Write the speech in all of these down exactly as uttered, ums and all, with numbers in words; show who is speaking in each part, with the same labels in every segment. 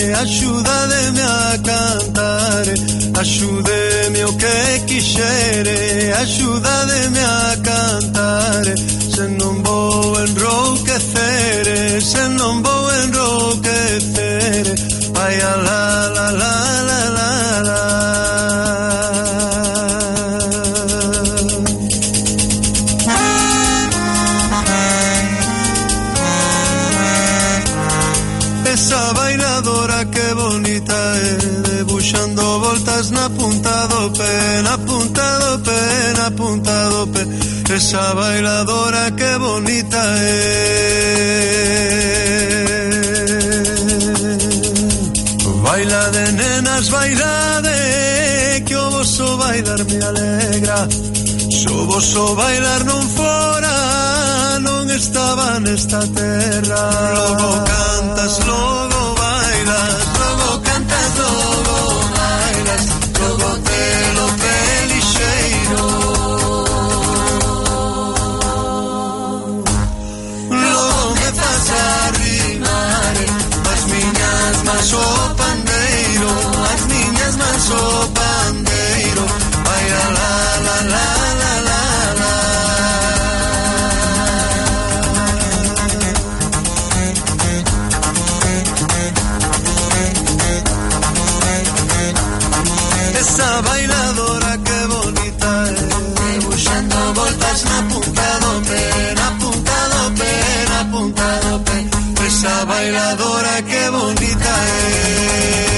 Speaker 1: axúdademe a cantar, axúdeme o que quixere, axúdademe a cantar, se non vou enrouquecer, se non vou enrouquecer, ai a la la la la la la. Esa bailadora que bonita é, debuxando voltas na punta do pé, na punta do pé, na punta do pé. Esa bailadora que bonita é. Baila de nenas, baila de, que o voso bailar me alegra. Se o voso bailar non fora, non estaba nesta terra. Logo cantas, logo bailas, logo cantas, logo bailas, logo te lo pelixeiro. Logo me faz arrimar as miñas mans o pandeiro, as miñas mans o pandeiro. Baila la la la la la la. Esa bailadora que bonita é, debuxando voltas na punta do pé, na punta do pé, na punta do pé. Esa bailadora que bonita é.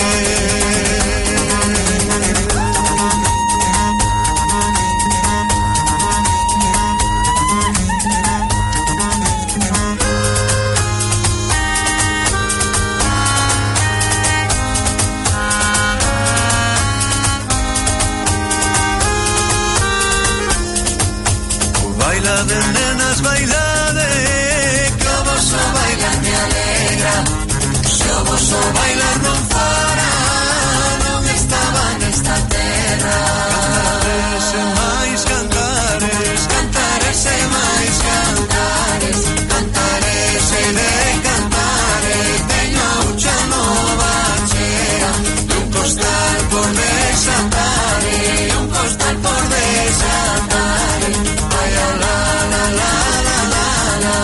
Speaker 1: Baila de nenas, baila de, que o voso bailar me alegra. Se o voso bailar non fora, non estaba nesta terra. Cantares e máis cantares, cantares e máis cantares, cantares e de cantares. Teño a ucha nova chea, un costal por desatar, un costal por desatar. Ay, la la la la la la.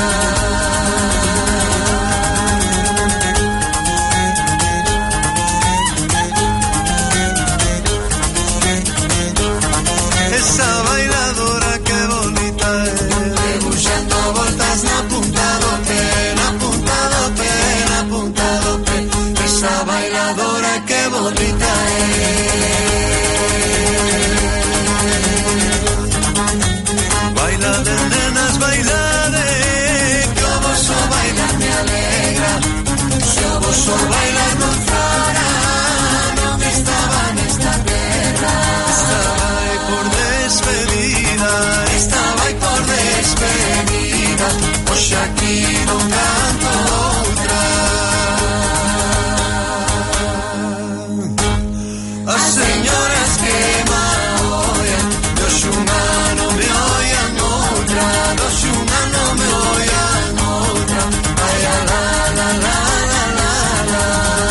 Speaker 1: Esa bailadora que bonita é, debuxando voltas na punta do pé, na punta do pé, na punta do pé. Esa bailadora que bonita é. Baila de nenas, baila de, que o voso bailar me alegra. Se o voso bailar non fora, non estaba nesta terra. Estaba aí por despedida, estaba aí por despedida. Hoxe aquí non canto outra. As señoras que me oian, Dios humano me oian outra, Dios humano me oian outra. Ay, la la la la la la.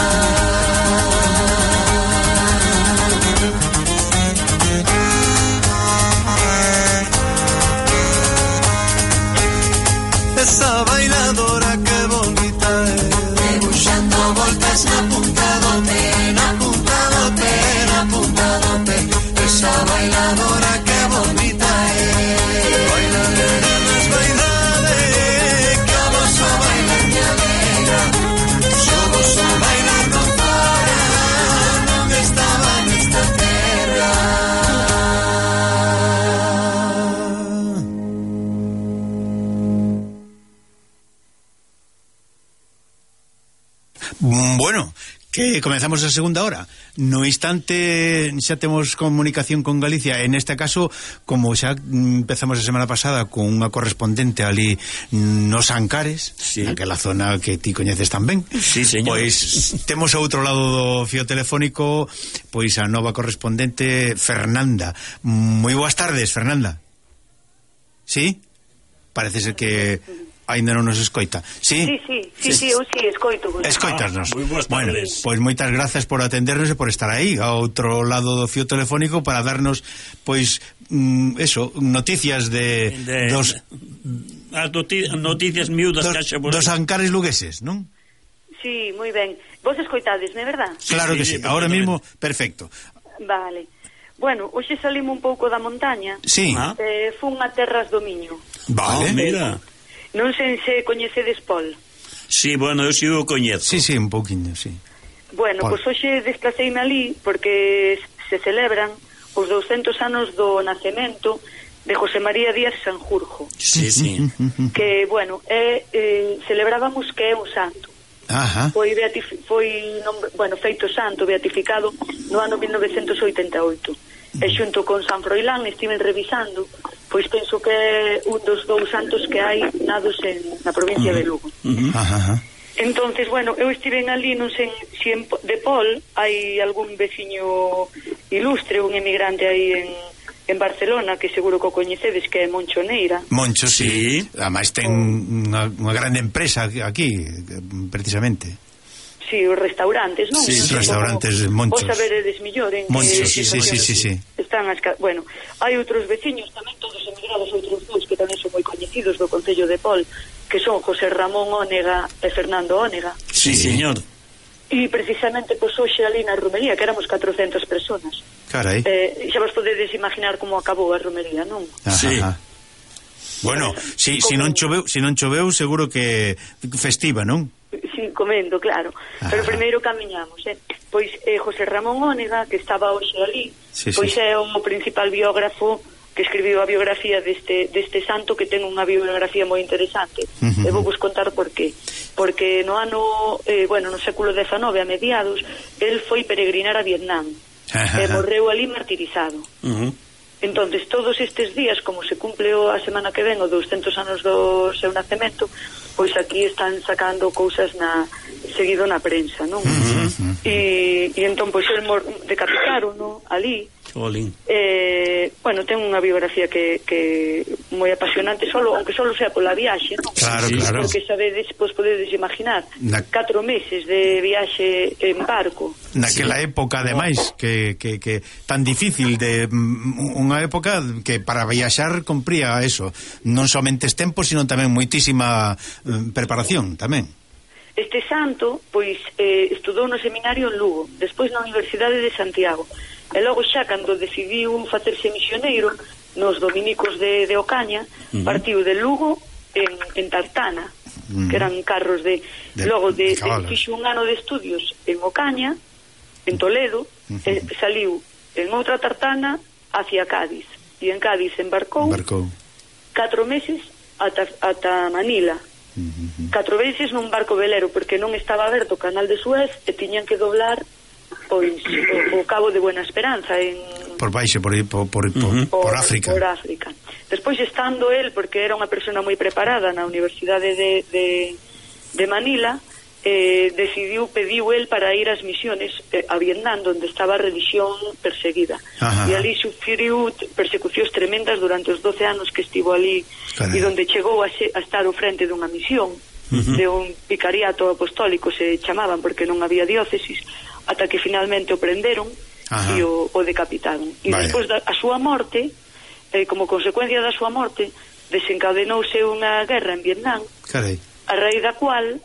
Speaker 1: Esa bailadora que bonita é, debuxando voltas na punta do pé, na punta do pé, na punta do pé. Esa bailadora que bonita é. Baila de nenas, baila de, que o voso bailar me alegra. Se o voso bailar non fora, non estaba nesta terra. Bueno, que comenzamos a segunda hora. No instante xa temos comunicación con Galicia. En este caso, como xa empezamos a semana pasada con unha correspondente ali nos Ancares, sí, naquela zona que ti coñeces tan ben, sí, señor. Pois temos ao outro lado do fío telefónico pois a nova correspondente Fernanda. Moi boas tardes, Fernanda. Sí? Parece ser que
Speaker 2: aínda non nos escoita. Sí,
Speaker 3: sí, sí, sí, sí, eu sí, escoito.
Speaker 2: Escoitasnos.
Speaker 4: Ah, moi boas
Speaker 2: bueno,
Speaker 4: tardes.
Speaker 2: pois moitas grazas por atendernos e por estar aí ao outro lado do fío telefónico para darnos, pois, mm, eso, noticias de,
Speaker 4: de
Speaker 2: dos
Speaker 4: as noticias miúdas
Speaker 2: dos,
Speaker 4: que haxa
Speaker 2: dos Ancares lugueses, non?
Speaker 3: Sí, moi ben. Vos escoitades, non é verdad?
Speaker 2: Claro
Speaker 4: sí,
Speaker 2: que sí,
Speaker 4: sí,
Speaker 2: ahora mismo, perfecto.
Speaker 3: Vale. Bueno, hoxe salimos un pouco da montaña.
Speaker 2: Sí.
Speaker 4: Ah.
Speaker 3: Eh, fun a Terras do Miño.
Speaker 2: Vale.
Speaker 4: Oh, mira.
Speaker 3: Non sei se coñecedes Pol.
Speaker 4: Sí, bueno, eu si o coñezo.
Speaker 2: Sí, sí, un pouquiño, sí.
Speaker 3: Bueno,
Speaker 2: Pol.
Speaker 3: pois hoxe desplaceime ali porque se celebran os douscentos anos do nacemento de José María Díaz Sanjurjo.
Speaker 4: Sí, sí.
Speaker 3: Que, bueno, é, eh, celebrábamos que é un santo.
Speaker 2: Ajá.
Speaker 3: Foi, beatif- foi nombre, bueno, feito santo, beatificado no ano mil novecentos oitenta e oito. E xunto con San Froilán estiven revisando, pois penso que é un dos dous santos que hai nados en, na provincia uh-huh. de Lugo.
Speaker 4: Uh-huh.
Speaker 2: Ajá, ajá.
Speaker 3: Entonces, bueno, eu estiven ali, non sei se en, de Pol hai algún veciño ilustre, un emigrante aí en, en Barcelona, que seguro que o coñecedes, que é Moncho Neira.
Speaker 2: Moncho, sí.
Speaker 4: Sí.
Speaker 2: Ademais ten unha, unha grande empresa aquí, precisamente.
Speaker 3: Sí, os restaurantes, non?
Speaker 2: Sí,
Speaker 4: sí,
Speaker 2: restaurantes Monchos.
Speaker 3: Vos saberedes millor en
Speaker 2: Monchos,
Speaker 3: que
Speaker 2: sí, sí, sí, sí, sí.
Speaker 3: Están as, bueno, hai outros veciños tamén, todos emigrados, outros dous que tamén son moi coñecidos do concello de Pol, que son José Ramón Ónega e Fernando Ónega.
Speaker 4: Sí, señor.
Speaker 3: E precisamente, pois, hoxe ali na romería, que éramos catrocentas personas.
Speaker 2: Carai.
Speaker 3: Eh, xa vos podedes imaginar como acabou a romería, non?
Speaker 2: Ajá,
Speaker 4: Sí.
Speaker 2: ajá. Bueno, si, si non choveu, si non choveu, seguro que festiva, non?
Speaker 3: Sí, comendo, claro.
Speaker 2: Ajá.
Speaker 3: Pero primeiro camiñamos, eh? Pois eh, José Ramón Ónega, que estaba hoxe ali,
Speaker 2: Sí,
Speaker 3: pois
Speaker 2: sí.
Speaker 3: é o principal biógrafo que escribiu a biografía deste, deste santo, que ten unha biografía moi interesante.
Speaker 2: Uh-huh.
Speaker 3: E vou vos contar por qué. Porque no ano, eh, bueno, no século dezenove, a mediados, el foi peregrinar a Vietnam.
Speaker 2: Ajá.
Speaker 3: E morreu ali martirizado.
Speaker 4: Uh-huh.
Speaker 3: Entonces, todos estes días, como se cumple a semana que ven, os douscentos anos do seu nacemento, pois aquí están sacando cousas na seguido na prensa, non?
Speaker 2: Uh-huh.
Speaker 3: E, e entón, pois, el mor, decapitaron, no, ali.
Speaker 4: Olín.
Speaker 3: Eh, bueno, ten unha biografía que, que moi apasionante, solo, aunque solo sea pola viaxe, non?
Speaker 2: Claro,
Speaker 4: Sí, sí,
Speaker 2: claro.
Speaker 3: Porque sabedes, pois podedes imaginar,
Speaker 2: Na-
Speaker 3: catro meses de viaxe en barco.
Speaker 2: Naquela época, ademais, que, que, que tan difícil de mm, unha época que para viaxar compría eso, non somente es tempo, sino tamén moitísima mm, preparación, tamén.
Speaker 3: Este santo, pois, eh, estudou no seminario en Lugo, despois na Universidade de Santiago, e logo xa, cando decidiu facerse misioneiro nos dominicos de, de Ocaña, uh-huh. partiu de Lugo en, en Tartana, uh-huh. que eran carros de...
Speaker 2: de
Speaker 3: logo de,
Speaker 2: de
Speaker 3: de fixo un ano de estudios en Ocaña, en Toledo, uh-huh. e saliu en outra Tartana hacia Cádiz, e en Cádiz embarcou,
Speaker 2: Embarcou.
Speaker 3: catro meses ata, ata Manila.
Speaker 2: Uh-huh.
Speaker 3: Catro veces nun barco velero, porque non estaba aberto o canal de Suez e tiñan que doblar pois o, o cabo de Buena Esperanza en
Speaker 2: Por baixo, por, por, por,
Speaker 4: Uh-huh.
Speaker 2: por, por África.
Speaker 3: por África. Despois, estando el, porque era unha persona moi preparada na Universidade de, de, de Manila, eh, decidiu, pediu el para ir ás misiones eh, a Vietnam, onde estaba a religión perseguida.
Speaker 2: Ajá.
Speaker 3: E ali sufriu persecucións tremendas durante os doce anos que estivo ali.
Speaker 2: Carai.
Speaker 3: E donde chegou a, se, a estar ao frente dunha misión, uh-huh. de un vicariato apostólico, se chamaban, porque non había diócesis, ata que finalmente o prenderon.
Speaker 2: Ajá.
Speaker 3: E o, o decapitaron. E
Speaker 2: Vaya.
Speaker 3: despois da a súa morte, eh, como consecuencia da súa morte, desencadenouse unha guerra en Vietnam,
Speaker 2: Carai.
Speaker 3: a raíz da cual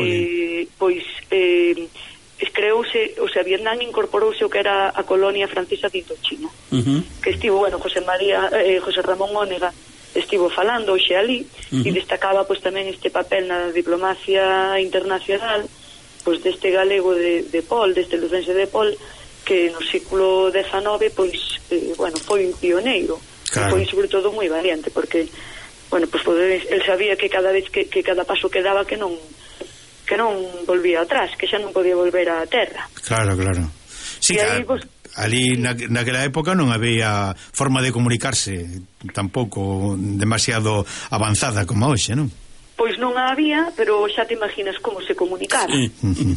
Speaker 3: eh, pois eh, creouse, o sea, Vietnam incorporouse o que era a colonia francesa de Indochina.
Speaker 4: Uh-huh.
Speaker 3: Que estivo, bueno, José María eh, José Ramón Ónega estivo falando hoxe ali, uh-huh. e destacaba pois tamén este papel na diplomacia internacional, pois deste galego de, de Pol, deste lucense de Pol, que no século dezenove pois eh, bueno, foi un pioneiro.
Speaker 2: Claro.
Speaker 3: Foi sobre todo moi valiente, porque bueno, pois podedes, el sabía que cada vez que, que cada paso que daba que non que non volvía atrás, que xa non podía volver á terra.
Speaker 2: Claro, claro. Sí,
Speaker 3: E aí,
Speaker 2: a,
Speaker 3: vos...
Speaker 2: ali na, naquela época non había forma de comunicarse tampouco demasiado avanzada como hoxe, non?
Speaker 3: Pois non a había, pero xa te imaginas como se comunicaba.
Speaker 4: Sí.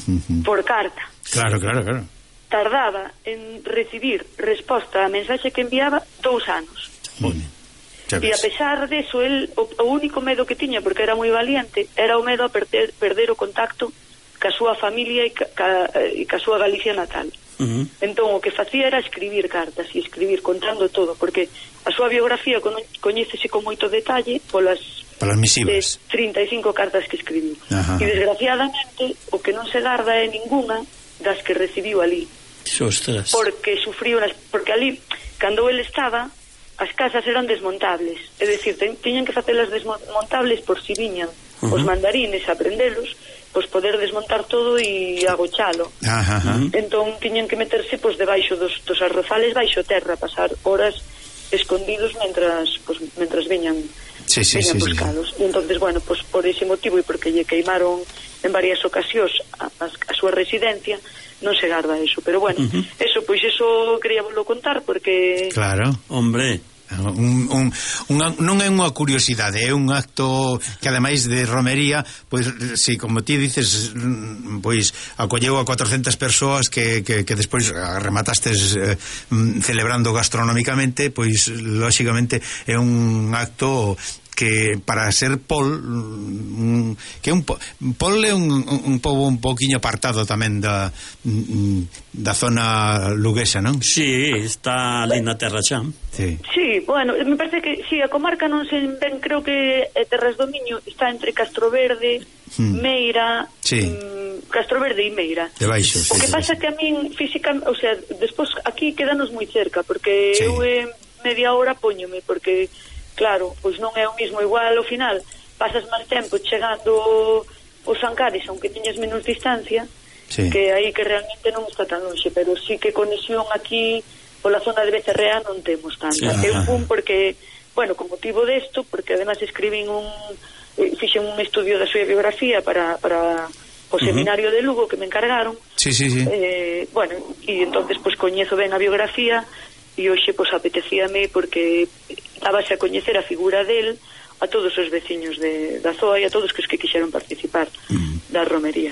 Speaker 3: Por carta.
Speaker 2: Claro, claro, claro.
Speaker 3: Tardaba en recibir resposta á mensaxe que enviaba dous anos.
Speaker 2: Bueno.
Speaker 3: E a pesar deso, el, o, o único medo que tiña, porque era moi valiente, era o medo a perder, perder o contacto ca súa familia e ca, ca, e ca súa Galicia natal. Uh-huh. Entón o que facía era escribir cartas e escribir contando todo, porque a súa biografía con, coñécese con moito detalle polas,
Speaker 2: polas misivas
Speaker 3: de trinta e cinco cartas que escribiu.
Speaker 2: Uh-huh.
Speaker 3: E desgraciadamente o que non se garda é ninguna das que recibiu ali.
Speaker 4: Ostras.
Speaker 3: Porque sufriu unas, porque ali cando ele estaba as casas eran desmontables, é dicir, ten, tiñan que facelas desmontables por si viñan uh-huh. os mandarines a prendelos, pois poder desmontar todo e agochalo.
Speaker 2: Ajá, ajá.
Speaker 3: Entón tiñan que meterse pois debaixo dos, dos arrozales, baixo terra, pasar horas escondidos mentras pois, mentras viñan,
Speaker 2: sí, sí,
Speaker 3: viñan
Speaker 2: sí,
Speaker 3: buscalos.
Speaker 2: Sí.
Speaker 3: E entonces, bueno, pois por ese motivo e porque lle queimaron en varias ocasións a, a, a súa residencia, non se garda eso, pero bueno, uh-huh. eso, pois eso quería volvo contar porque...
Speaker 2: Claro,
Speaker 4: hombre,
Speaker 2: un, un, un, non é unha curiosidade, é un acto que ademais de romería, pois si como ti dices, pois acolleu a cuatrocentas persoas que, que, que despois rematastes eh, celebrando gastronómicamente, pois lóxicamente é un acto que para ser Pol un, que un Pol é un, un pobo un poquinho apartado tamén da da zona luguesa, non?
Speaker 4: Sí, está ali na Terra Xa.
Speaker 3: Sí. Sí, bueno, me parece que sí, a comarca non se ven, creo que eh, Terras do Miño está entre Castroverde, hmm. Meira,
Speaker 2: sí.
Speaker 3: mm, Castroverde e Meira.
Speaker 2: Debaixo,
Speaker 3: o que
Speaker 2: sí,
Speaker 3: pasa
Speaker 2: sí.
Speaker 3: que a min físicamente, o sea, despois aquí quedanos moi cerca, porque
Speaker 2: sí.
Speaker 3: eu eh, media hora póñome, porque claro, pois non é o mismo, igual ao final pasas máis tempo chegando aos Ancares, aunque teñas menos distancia, sí. que aí que realmente non está tan longe, pero sí que conexión aquí pola zona de Becerrea non temos tanta. Sí. Eu fun porque, bueno, con motivo desto, porque además escribín un fixen un estudio da súa biografía para, para o seminario uh-huh. de Lugo que me encargaron.
Speaker 2: Sí, sí, sí.
Speaker 3: Eh, bueno, e entonces pois coñezo ben a biografía e hoxe pois apetecíame porque dábase a coñecer a figura del a todos os veciños de, da Zoa e a todos os que quixeron participar mm. da romería.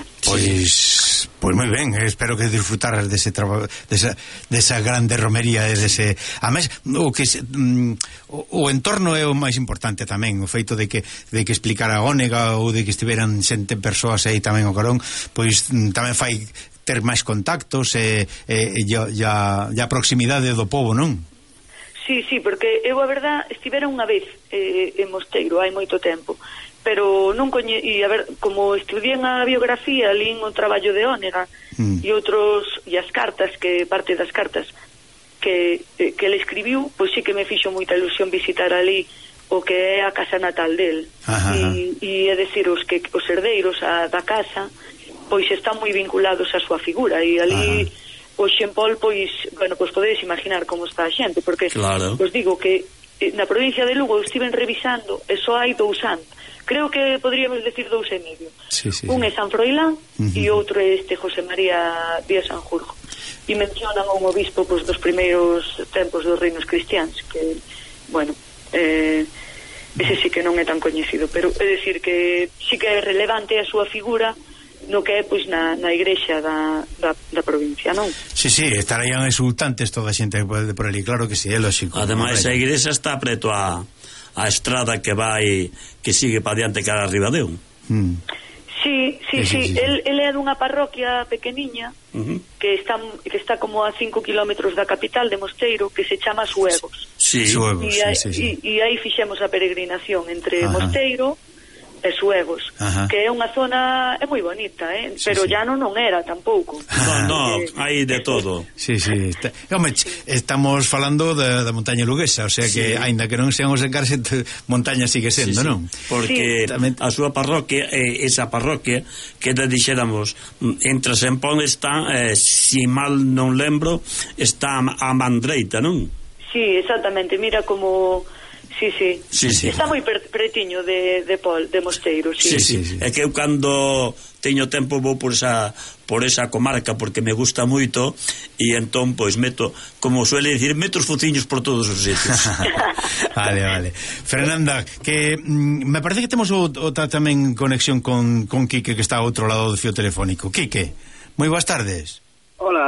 Speaker 2: Pois pois moi ben, espero que disfrutaras dese traballo, desa, desa grande romería e dese, a máis o que se, mm, o, o entorno é o máis importante tamén, o feito de que de que explicara a Ónega ou de que estiveran xente persoas aí tamén o Carón, pois mm, tamén fai ter máis contactos e, e, e, e, a, e a proximidade do pobo, non?
Speaker 3: Sí, sí, porque eu a verdad estivera unha vez eh, en Mosteiro hai moito tempo, pero non coñe, e a ver, como estudié a biografía, lín o traballo de Ónega mm. e outros, e as cartas, que parte das cartas que, eh, que ele escribiu, pois sí que me fixo moita ilusión visitar ali o que é a casa natal del.
Speaker 2: Ajá,
Speaker 3: e, e é decir, os, que, os herdeiros a, da casa pois están moi vinculados á súa figura e ali o Xempol, pois, bueno, pois podedes imaginar como está a xente, porque
Speaker 4: claro.
Speaker 3: Os digo que na provincia de Lugo estiven revisando e só hai dous santos, creo que podríamos decir dous e medio,
Speaker 2: sí, sí,
Speaker 3: un
Speaker 2: sí.
Speaker 3: é San Froilán
Speaker 2: uh-huh.
Speaker 3: e outro é este José María Díaz Sanjurjo, e mencionan a un obispo pois, dos primeiros tempos dos reinos cristianos, que, bueno, eh, ese sí que non é tan coñecido, pero é dicir que sí que é relevante a súa figura no que é pois na, na igrexa da, da, da provincia, non?
Speaker 2: Sí, sí, estarían exultantes toda a xente por ali, claro que sí, é lógico.
Speaker 4: Ademais a igrexa está preto a, a estrada que vai, que sigue para diante cara arriba de un.
Speaker 2: Mm.
Speaker 3: Sí, sí, sí, sí, sí. El, el é dunha parroquia pequeniña
Speaker 4: uh-huh.
Speaker 3: que está que está como a cinco kilómetros da capital de Mosteiro, que se chama Suegos.
Speaker 4: Sí,
Speaker 2: Suegos,
Speaker 3: e aí,
Speaker 2: sí, sí, sí.
Speaker 3: E, e aí fixemos a peregrinación entre
Speaker 2: Ajá.
Speaker 3: Mosteiro e Suegos,
Speaker 2: Ajá.
Speaker 3: que é unha zona é moi bonita, eh?
Speaker 2: Sí,
Speaker 3: pero
Speaker 2: sí.
Speaker 3: ya non non era tampouco.
Speaker 4: No, no, hai de todo.
Speaker 2: Sí, sí, está, home, estamos falando da, da montaña luguesa, o sea que, sí. aínda que non sean os encarse, montaña sigue sendo, sí, sí. non?
Speaker 4: Porque
Speaker 3: sí.
Speaker 4: a súa parroquia, eh, esa parroquia, que te dixéramos, entre Sempón está, eh, si mal non lembro, está a Mandreita, non?
Speaker 3: Sí, exactamente, mira como... Sí, sí,
Speaker 4: sí, sí.
Speaker 3: Está moi pretiño de, de Pol, de Mosteiro, sí.
Speaker 4: Sí, sí, sí. É que eu cando teño tempo vou por esa por esa comarca porque me gusta moito e entón pois meto, como suele dicir, meto os fociños por todos os sitios.
Speaker 2: Vale, vale. Fernanda, que mm, me parece que temos outra tamén conexión con, con Quique, que está ao outro lado do fío telefónico. Quique, moi boas tardes.
Speaker 5: Hola,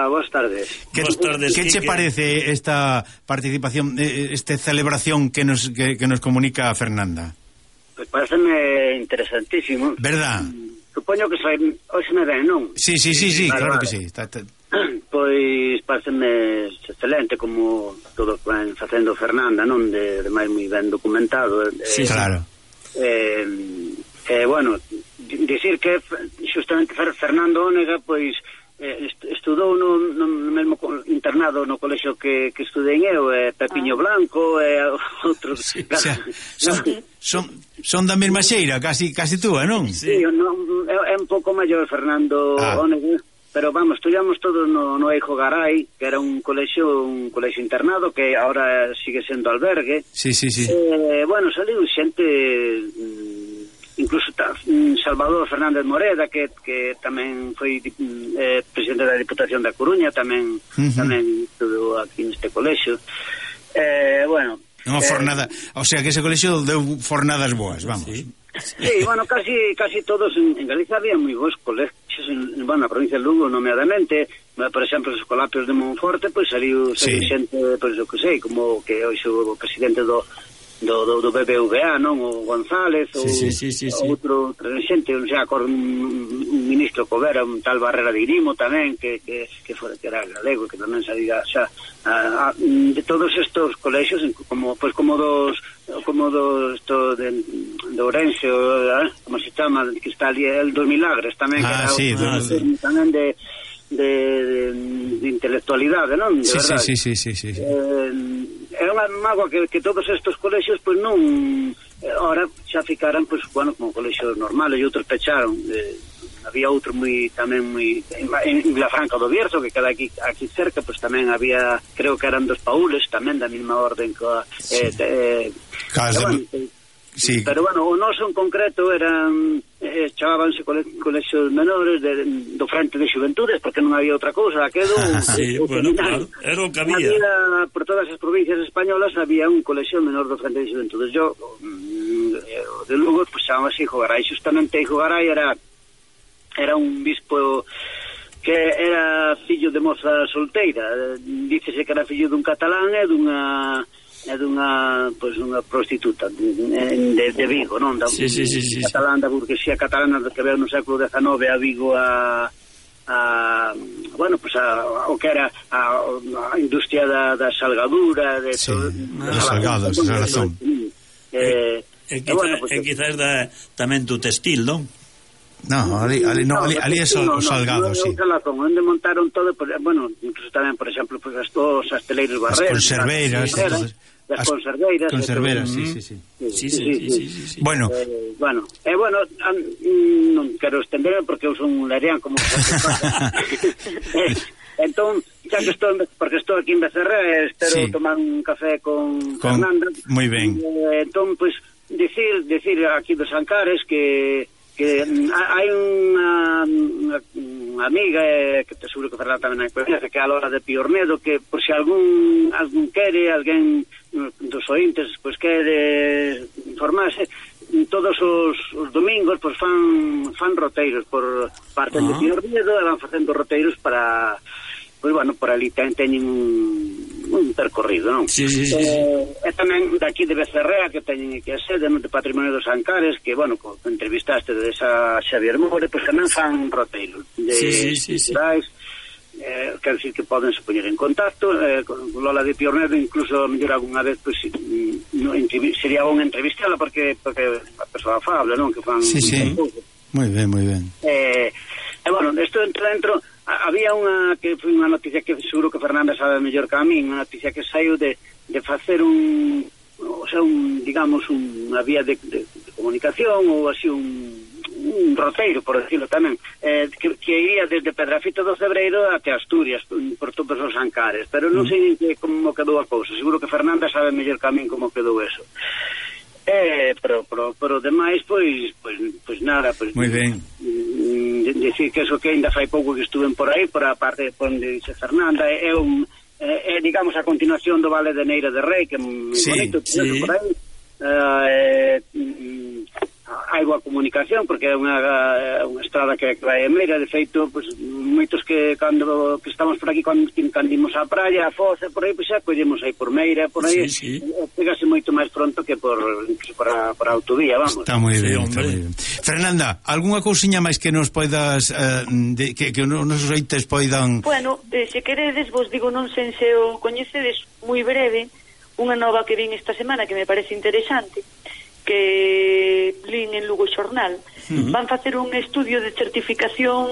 Speaker 5: Hola, boas tardes.
Speaker 2: Que,
Speaker 4: Boas tardes,
Speaker 2: que che parece esta participación, esta celebración que nos que, que nos comunica Fernanda?
Speaker 5: Pois pues pareceme interesantísimo.
Speaker 2: Verdad?
Speaker 5: Supoño que sai, hoxe me ven, non?
Speaker 2: Sí, sí, sí, sí,
Speaker 5: vale,
Speaker 2: claro
Speaker 5: vale.
Speaker 2: que sí. Está, está...
Speaker 5: Pois pareceme excelente como todo que van facendo Fernanda, non? De, de máis moi ben documentado.
Speaker 2: Sí,
Speaker 5: eh,
Speaker 2: claro.
Speaker 5: Eh, eh, bueno, dicir que justamente Fernando Ónega, pois eh, estudou no, no mesmo internado no colexio que, que estudei eu, eh, Pepiño Blanco e eh, outros
Speaker 2: Sí, o sea, son, son, son da mesma xeira, casi casi túa, non?
Speaker 5: sí, no, é, é un pouco maior Fernando ah. Ónega, pero vamos, estudiamos todos no, no Eijo Garay, que era un colexio un colexio internado que ahora sigue sendo albergue.
Speaker 2: Sí, sí, sí.
Speaker 5: Eh, bueno, saliu xente incluso ta, Salvador Fernández Moreda, que, que tamén foi eh, presidente da Diputación da Coruña, tamén uh-huh. tamén estuvo aquí neste colexio. Eh, bueno,
Speaker 2: unha
Speaker 5: eh,
Speaker 2: fornada, o sea que ese colexio deu fornadas boas, vamos.
Speaker 5: Sí, sí, bueno, casi casi todos en, en Galicia había moi bons colexios en, bueno, na provincia de Lugo, nomeadamente, por exemplo, os colapios de Monforte, pois saliu sí. xente, pois o que sei, como que hoxe o presidente do Do, do, do B B V A, non? O González, ou
Speaker 4: sí, sí, sí, sí.
Speaker 5: outro xente, non sei, acordo un, un ministro que era un tal Barrera de Irimo tamén, que, que, que, fora, que era galego, que tamén salía, xa, a, a, de todos estos colexios, como pues como dos como dos esto de, de Ourense, como se chama, que está ali, el dos Milagres tamén,
Speaker 2: ah,
Speaker 5: que era
Speaker 2: sí,
Speaker 5: sí. tamén de De, de, de intelectualidade, non? De
Speaker 2: sí,
Speaker 5: verdade.
Speaker 2: sí, sí, sí, sí, sí.
Speaker 5: Eh, é unha mágoa que, que todos estos colexios pois non eh, ahora xa ficaran pois, bueno, como colexios normales e outros pecharon. Eh, había outro moi tamén moi en, en Vilafranca do Bierzo, que queda aquí aquí cerca, pois tamén había, creo que eran dos paules tamén da mesma orden que eh,
Speaker 2: sí.
Speaker 5: eh,
Speaker 2: Casa,
Speaker 5: bueno, eh,
Speaker 2: sí.
Speaker 5: Pero bueno, o noso en concreto eran eh, chamábanse cole, colexios menores de, do Frente de Xuventudes, porque non había outra cousa, quedou
Speaker 4: sí, bueno, claro, era o que había.
Speaker 5: había por todas as provincias españolas había un colexio menor do Frente de Xuventudes. Yo mm, de Lugo pues chamábase Eijo Garay, justamente Eijo Garay era era un bispo que era fillo de moza solteira, dícese que era fillo dun catalán e dunha é dunha, pois, unha prostituta de, de Vigo, non? Da,
Speaker 4: sí, sí, sí, sí,
Speaker 5: catalán, da burguesía catalana que veo no século dezenove a Vigo a, a bueno, pois a, a, o que era a, a industria da, da salgadura de
Speaker 2: sí,
Speaker 5: todo,
Speaker 2: dos salgados, esa razón.
Speaker 5: Eh,
Speaker 4: e, e, bueno, pues, e quizás da, tamén do textil, non?
Speaker 2: No, ali, ali, no, ali, ali é sol, no, no, salgado, no, sí.
Speaker 5: Onde montaron todo, bueno, incluso tamén, por exemplo, pues, as dos asteleiros barreras,
Speaker 2: as conserveiras,
Speaker 5: as conserveiras,
Speaker 2: conserveiras, sí, sí, sí.
Speaker 4: Sí, sí, sí, sí, sí, sí.
Speaker 2: Bueno,
Speaker 5: eh, bueno, eh, bueno, non quero estenderme porque eu son un larián como eh, entón, xa que estou, porque estou aquí en Becerra, espero sí. tomar un café con, con Fernanda.
Speaker 2: Moi ben.
Speaker 5: Eh, entón, pois, pues, dicir, dicir aquí dos Ancares que que hai unha, unha, unha amiga eh, que te seguro que Fernanda tamén hai coñece, que é a Lola de Piornedo, que por se si algún algún quere, alguén dos ointes pois quere informarse, todos os, os domingos pois fan fan roteiros por parte uh-huh. de Piornedo, e van facendo roteiros para pois bueno, por ali ten, teñen un, un percorrido, non?
Speaker 4: Sí, sí, sí,
Speaker 5: eh,
Speaker 4: sí.
Speaker 5: E tamén daqui de Becerrea, que teñen que a sede de Patrimonio dos Ancares, que, bueno, entrevistaste de esa Xavier More, pois tamén fan roteiros de
Speaker 4: sí, sí, sí,
Speaker 5: culturais, sí. eh, quero dicir que poden se poñer en contacto eh, con Lola de Piornedo, incluso a mellor algunha vez pois, no, sería bon entrevistala porque porque a persoa afable, non? Que fan
Speaker 2: sí, sí. Moi ben, moi ben.
Speaker 5: Eh, e, bueno, isto entra dentro. Había unha que foi unha noticia que seguro que Fernanda sabe mellor que a mí, unha noticia que saiu de, de facer un, o sea, un, digamos, unha vía de, de, de comunicación ou así un, un roteiro, por decirlo tamén, eh, que, que iría desde Pedrafito do Cebreiro até Asturias, por todos os Ancares, pero non sei que, como quedou a cousa, seguro que Fernanda sabe mellor que a mí como quedou eso. Eh, pero, pero, pero demais, pois, pois, pois nada, pois...
Speaker 2: Moi ben.
Speaker 5: Decir que eso que ainda fai pouco que estuven por aí, por a parte por onde dice Fernanda, é un, é, digamos, a continuación do Vale de Neira de Rei, que é moi
Speaker 2: sí,
Speaker 5: bonito,
Speaker 2: sí.
Speaker 5: por aí. Eh, hai boa comunicación, porque é unha, unha estrada que vai a Meira. De feito, pues, moitos que cando que estamos por aquí, cando, cando imos á praia, a Foz, por aí, pois pues, xa collemos aí por Meira, por aí,
Speaker 4: sí, sí.
Speaker 5: Pégase moito máis pronto que por, por, a, por a autovía, vamos.
Speaker 2: Está moi
Speaker 4: sí,
Speaker 2: ben, está moi ben. Fernanda, algunha cousiña máis que nos poidas, uh, de, que, que os nosos ointes poidan...
Speaker 3: Bueno, eh, se queredes, vos digo, non sei se o coñecedes, moi breve, unha nova que vin esta semana que me parece interesante, que lin en Lugo Xornal. Uh-huh. Van facer un estudio de certificación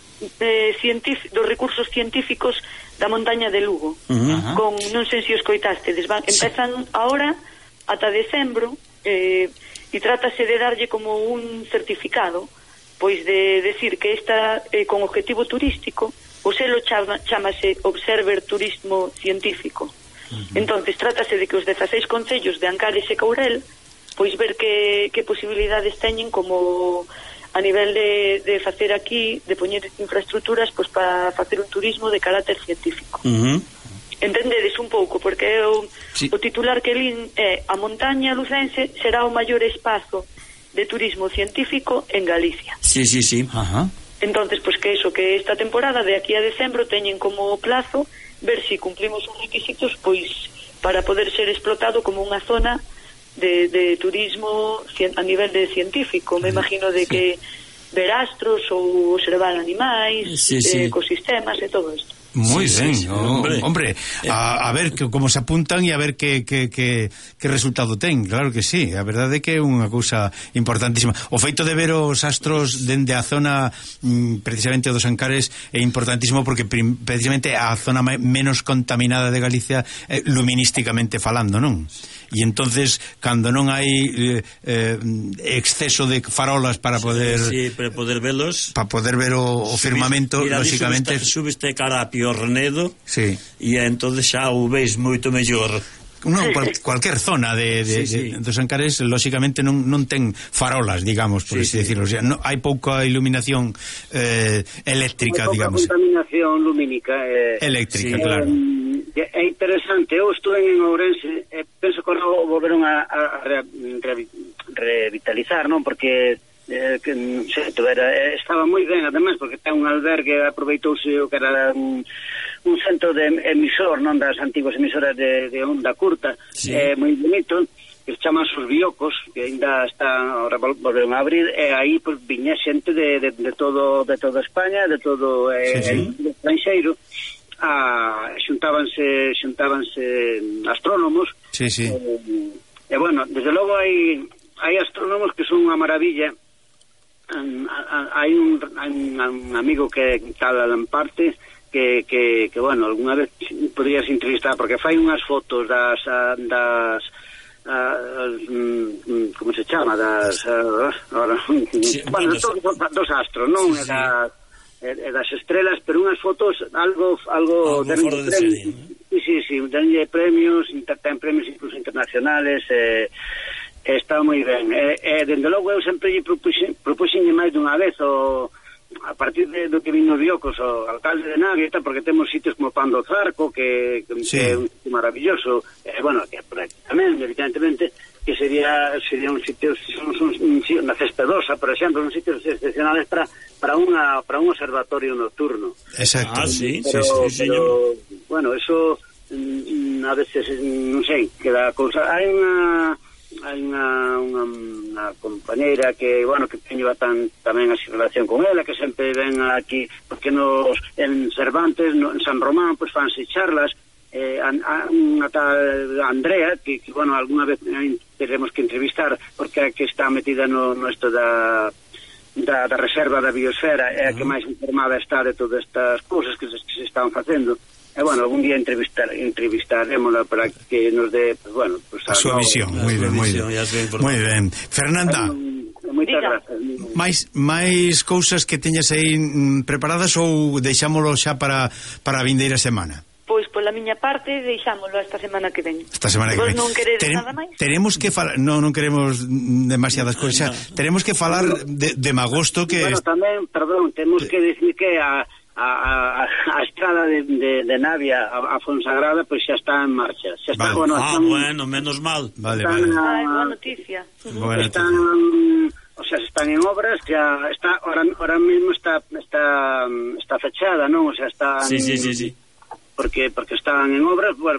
Speaker 3: eh, científico, dos recursos científicos da montaña de Lugo. Uh-huh. Con, non sei se os coitastes, van, sí. Empezan ahora ata decembro, eh, e trátase de darlle como un certificado, pois de decir que esta eh, con objetivo turístico, o selo chama, chamase Observer Turismo Científico. Uh-huh. Entonces trátase de que os dezaseis concellos de Ancares e Courel pois ver que, que posibilidades teñen como a nivel de, de facer aquí, de poñer infraestructuras pois para facer un turismo de carácter científico. Uh-huh. Entendedes un pouco, porque o, sí. o titular que lin é a montaña lucense será o maior espazo de turismo científico en Galicia.
Speaker 4: Sí, sí, sí. Ajá.
Speaker 3: Entonces, pois que eso, que esta temporada de aquí a decembro teñen como plazo ver si cumplimos os requisitos pois para poder ser explotado como unha zona De, de turismo a nivel de científico. Me imagino de sí. que ver astros ou observar animais, sí, sí. ecosistemas e todo isto.
Speaker 2: Moi
Speaker 4: sí,
Speaker 2: ben,
Speaker 4: sí, sí.
Speaker 2: Oh, hombre, hombre
Speaker 4: eh,
Speaker 2: a, a ver que, como se apuntan e a ver que, que, que, que resultado ten. Claro que sí, a verdade é que é unha cousa importantísima. O feito de ver os astros dende a zona mm, precisamente dos Ancares é importantísimo, porque prim, precisamente a zona menos contaminada de Galicia eh, luminísticamente falando, non? E entonces cando non hai eh, eh, exceso de farolas para poder
Speaker 4: sí, para poder velos,
Speaker 2: para poder ver o, o firmamento,
Speaker 4: mira,
Speaker 2: lógicamente
Speaker 4: subiste cara a Piornedo,
Speaker 2: sí.
Speaker 4: E entonces xa o veis moito mellor.
Speaker 2: No, cual, cualquier zona de, de, sí, sí. de dos Ancares lógicamente non, non ten farolas, digamos, por sí, así sí. decirlo, o sea, no, hai pouca iluminación eh, eléctrica,
Speaker 5: pouca
Speaker 2: digamos.
Speaker 5: Contaminación lumínica eh,
Speaker 2: eléctrica,
Speaker 5: sí.
Speaker 2: claro.
Speaker 5: É eh, interesante, eu estuve en Ourense, eh, penso que agora volveron a, a, a re, re, revitalizar, non? Porque eh, que, sei, era, estaba moi ben, además, porque ten un albergue, aproveitouse o que era un, un centro de emisor, non, das antiguas emisoras de, de onda curta, sí. eh, moi bonito, que se chaman Os Biocos, que ainda está, ahora volveron a abrir, e aí pues, viña xente de, de, de todo de toda España, de todo eh, sí, sí. el estranxeiro, a, xuntábanse xuntábanse astrónomos,
Speaker 2: sí, sí.
Speaker 5: Eh, e bueno, desde logo hai hai astrónomos que son unha maravilla. Um, hai un, un amigo que tal Lamparte que, que, que bueno, alguna vez podrías entrevistar, porque fai unhas fotos das das uh, um, como se chama, das uh, ahora, sí, bueno, dos, dos astros, non? Sí, sí. Das, e das estrelas, pero unhas fotos algo algo
Speaker 4: ah, fora de serie, ¿no?
Speaker 5: Sí, sí, sí, denlle premios, ten premios incluso internacionales, eh está moi ben. E, e dende logo eu sempre lle propuxen, propuxenlle máis dunha vez o, a partir de, do que vino Biocos o alcalde de Navia, porque temos sitios como Pan do Zarco que, que sí. é un sitio maravilloso, e bueno, que por aquí tamén, evidentemente, que sería sería un sitio, un, un, un, na Cespedosa, por exemplo, un sitio excepcionales para para unha para un observatorio nocturno.
Speaker 2: Exacto.
Speaker 4: Ah, sí,
Speaker 5: pero,
Speaker 4: sí, sí,
Speaker 5: pero, bueno, eso mm, a veces non sei, que da cousa, hai unha hai unha, unha, unha compañeira que, bueno, que teño tan, tamén así relación con ela, que sempre ven aquí, porque nos, en Cervantes, no, en San Román, pues fanse charlas, eh, a, a, unha tal Andrea, que, que, bueno, alguna vez teremos que entrevistar, porque é que está metida no, no esto da, da, da reserva da biosfera, é a que máis informada está de todas estas cousas que se, que se están facendo. E, bueno, algún día entrevistar, entrevistarémola para que nos dé, pues, bueno, pues,
Speaker 2: a súa visión. Moi ben, moi ben. Moi ben. Fernanda,
Speaker 5: moitas grazas.
Speaker 2: máis máis cousas que teñas aí mm, preparadas ou deixámolo xa para para a vindeira semana?
Speaker 3: Pois pola miña parte deixámolo esta semana que ven.
Speaker 2: Esta semana que
Speaker 3: Vos
Speaker 2: ven.
Speaker 3: non queredes
Speaker 2: Ten,
Speaker 3: nada máis?
Speaker 2: Tenemos que falar, no, non queremos demasiadas cousas. No. Tenemos que falar de, de Magosto que
Speaker 5: bueno,
Speaker 2: es...
Speaker 5: tamén, perdón, temos que decir que a A, a, a estrada de, de, de Navia a, a Fonsagrada pois pues xa está en marcha, xa está,
Speaker 2: vale.
Speaker 5: bueno,
Speaker 4: ah,
Speaker 5: están,
Speaker 4: bueno, menos mal,
Speaker 2: vale,
Speaker 5: están
Speaker 2: vale.
Speaker 3: Ai, boa noticia.
Speaker 2: Buena
Speaker 5: están
Speaker 2: noticia.
Speaker 5: o sea, están en obras, ya está, ahora, ahora mismo está está está fechada, non? O sea, está...
Speaker 4: Sí, sí, sí, sí.
Speaker 5: Porque porque están en obras, bueno,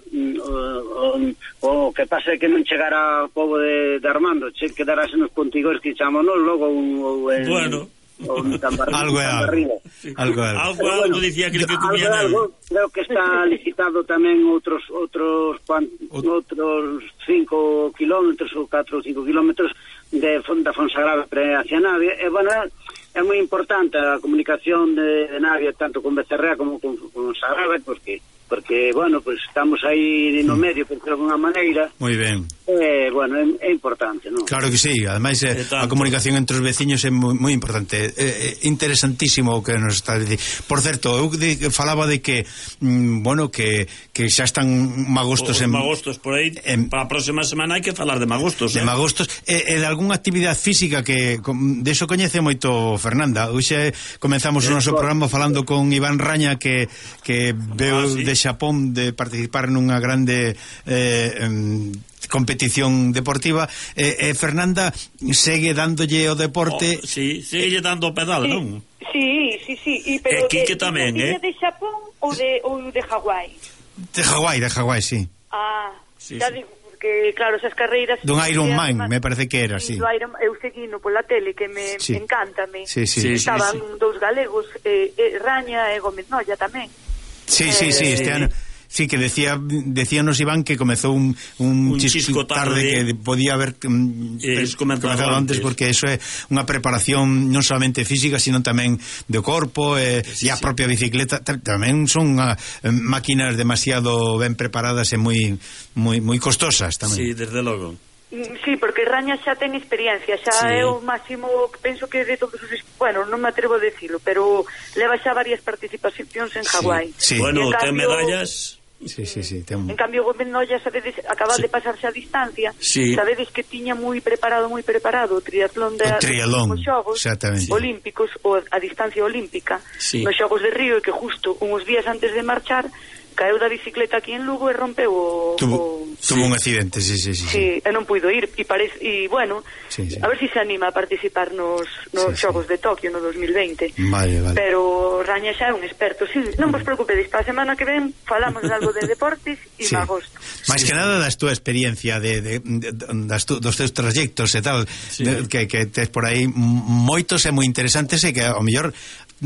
Speaker 5: o, o, o que pasa é que non chegara o povo de, de Armando, che quedarase nos pontigóns que chamamos logo un, ou en,
Speaker 4: bueno,
Speaker 5: ou en Tambarriba,
Speaker 2: algo é algo.
Speaker 5: sí.
Speaker 2: Algo é algo.
Speaker 4: Algo, algo dicía que que comían
Speaker 5: algo, algo, creo que está licitado tamén outros outros cuan, outros cinco kilómetros ou catro ou cinco kilómetros de da Fonsagrada hacia Navia, e bueno, é moi importante a comunicación de, de Navia tanto con Becerrea como con, con Sagrada, porque porque, bueno, pues estamos aí no medio, por de alguna maneira.
Speaker 2: Moi ben.
Speaker 5: Eh, bueno, é, é importante, non?
Speaker 2: Claro que sí, ademais eh, a comunicación entre os veciños é moi, moi importante. É eh, interesantísimo o que nos está a dicir. Por certo, eu de, falaba de que mm, bueno, que, que xa están magostos
Speaker 4: os
Speaker 2: en
Speaker 4: magostos por aí, en, para a próxima semana hai que falar de magostos,
Speaker 2: de
Speaker 4: eh?
Speaker 2: magostos e, e de algunha actividade física que com, de eso coñece moito Fernanda. Hoxe comenzamos o noso programa falando con Iván Raña que, que veo ah, sí. de Xapón de participar nunha grande eh, em, competición deportiva e eh, eh, Fernanda segue dándolle o deporte.
Speaker 4: Oh, sí, segue dando o pedal,
Speaker 3: sí,
Speaker 4: non?
Speaker 3: Sí, sí, sí, y, pero
Speaker 4: e Quique
Speaker 3: de,
Speaker 4: tamén,
Speaker 3: de,
Speaker 4: eh?
Speaker 3: de Xapón ou de, ou de Hawái?
Speaker 2: De Hawái, de Hawái, sí.
Speaker 3: Ah,
Speaker 4: sí,
Speaker 3: ya
Speaker 4: sí.
Speaker 3: digo, porque claro, esas carreiras
Speaker 2: dun Ironman,
Speaker 3: man,
Speaker 2: me parece que era, sí.
Speaker 3: Iron, eu seguino pola tele que me
Speaker 2: sí.
Speaker 3: encántame.
Speaker 2: Sí, sí.
Speaker 3: Estaban
Speaker 4: sí, sí.
Speaker 3: dous galegos, eh, eh, Raña e Gómez Noya tamén.
Speaker 2: Sí, sí, sí, este ano sí que decía decíanos Iván que comezou un, un,
Speaker 4: un
Speaker 2: chisco tarde, tarde que podía haber um,
Speaker 4: eh,
Speaker 2: comezado antes, antes porque eso é unha preparación non solamente física sino tamén do corpo eh, sí, e a sí. propia bicicleta tamén son uh, máquinas demasiado ben preparadas e moi moi moi costosas tamén.
Speaker 4: Sí, desde logo.
Speaker 3: Sí, porque Raña xa ten experiencia, xa sí. é o máximo, penso que de todos os, bueno, non me atrevo a decirlo, pero leva xa varias participacións en Hawái.
Speaker 2: Sí, sí.
Speaker 4: Bueno, ten
Speaker 3: cambio,
Speaker 4: medallas.
Speaker 2: Sí, sí, sí, ten...
Speaker 3: En cambio, Gómez Noya, sabedes, acaba sí. de pasarse a distancia,
Speaker 4: sí.
Speaker 3: sabedes que tiña moi preparado, moi preparado o triatlón de,
Speaker 2: o triatlón,
Speaker 3: os xogos olímpicos, ou a distancia olímpica,
Speaker 2: sí.
Speaker 3: nos xogos de Río, e que justo uns días antes de marchar caeu da bicicleta aquí en Lugo e rompeu o...
Speaker 2: Tuvo, o... tuvo sí. un accidente, sí, sí, sí.
Speaker 3: Sí, e non puido ir, e, parece, e bueno, sí, sí. a ver se si se anima a participar nos, nos sí, xogos sí. de Tokio no dos mil veinte.
Speaker 2: Vale, vale.
Speaker 3: Pero Raña xa é un experto, sí, non vos preocupedes, para a semana que ven falamos de algo de deportes e sí. magosto.
Speaker 2: Mais sí. que nada das túa experiencia de, de, de, das tu, dos teus trayectos e tal, sí. de, que, que tes por aí moitos e moi interesantes e que ao mellor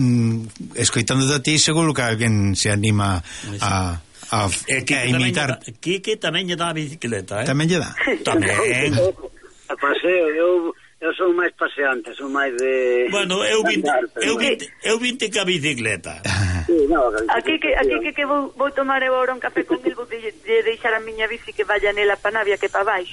Speaker 2: mm, escoitando de ti seguro que alguén se anima a, a,
Speaker 4: eh,
Speaker 2: a imitar.
Speaker 4: Quique tamén lle dá a bicicleta, eh?
Speaker 2: Tamén lle dá?
Speaker 4: Tamén.
Speaker 5: A paseo, eu eu son máis paseante, son máis de...
Speaker 4: Bueno, eu vinte, eu vinte, eu vinte ca bicicleta.
Speaker 5: Sí, no,
Speaker 3: aquí que aquí que, que vou, vou tomar eu ahora un café con el, vou de, de deixar a miña bici que vaya nela pa Navia que pa baixo.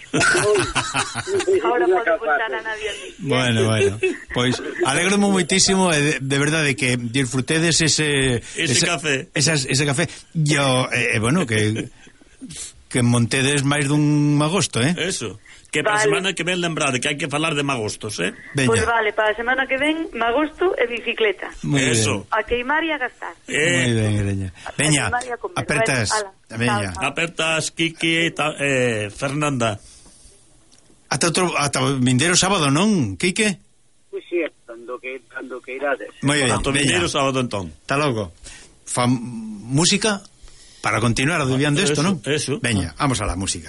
Speaker 3: Ahora podo botar a Navia en bici.
Speaker 2: Bueno, bueno. Pois pues, alégrome moitísimo de, de verdade que disfrutedes ese
Speaker 4: ese, ese café.
Speaker 2: Esas, ese café. Yo eh, bueno, que que montedes máis dun magosto, eh?
Speaker 4: Eso. Que para vale. a semana que ven lembrade que hai que falar de magostos, eh?
Speaker 3: Pois pues vale, para a semana que ven magosto e bicicleta.
Speaker 2: Muy
Speaker 4: Eso.
Speaker 2: Bien.
Speaker 3: A queimar e a gastar.
Speaker 2: Eh. Moi ben, Greña. Veña, apertas. Veña.
Speaker 4: Apertas, Kiki, ta, eh, Fernanda.
Speaker 2: Ata outro, ata vindeiro sábado, non, Quique?
Speaker 5: Pois sí, cando que, cando que irades.
Speaker 2: Moi ben,
Speaker 4: ata vindeiro sábado entón.
Speaker 2: Hasta logo. Fa música para continuar adivinando isto, non?
Speaker 4: Eso.
Speaker 2: Veña, ah. vamos a la música.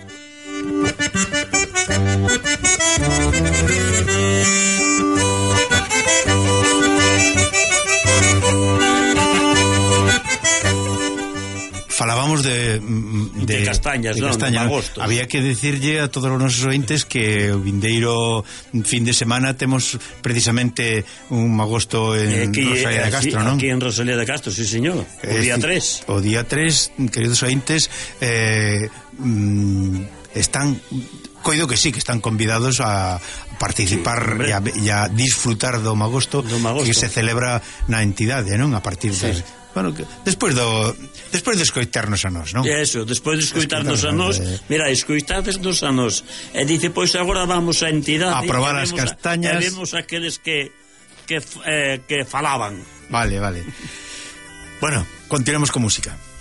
Speaker 2: Falábamos de, de,
Speaker 4: de castañas,
Speaker 2: de
Speaker 4: non?
Speaker 2: Castaña.
Speaker 4: De magostos.
Speaker 2: Había que decirlle a todos os nosos ointes que o vindeiro fin de semana temos precisamente un magosto en aquí, Rosalía de Castro,
Speaker 4: sí,
Speaker 2: non?
Speaker 4: Aquí en Rosalía de Castro, sí, señor. O eh, día tres.
Speaker 2: O día tres, queridos ointes, eh, mm, están... Coido que sí, que están convidados a participar sí, e, a, e a disfrutar do magosto, do magosto que se celebra na entidade, non? A partir sí. de... Bueno, que, despois do despois de escoitarnos a nós, non?
Speaker 4: Eso, despois de escoitarnos a nós, de... mira, escoitadesnos a nós. E dice, pois agora vamos á entidade
Speaker 2: a probar as castañas.
Speaker 4: E vemos aqueles que que eh, que falaban.
Speaker 2: Vale, vale. Bueno, continuamos con música.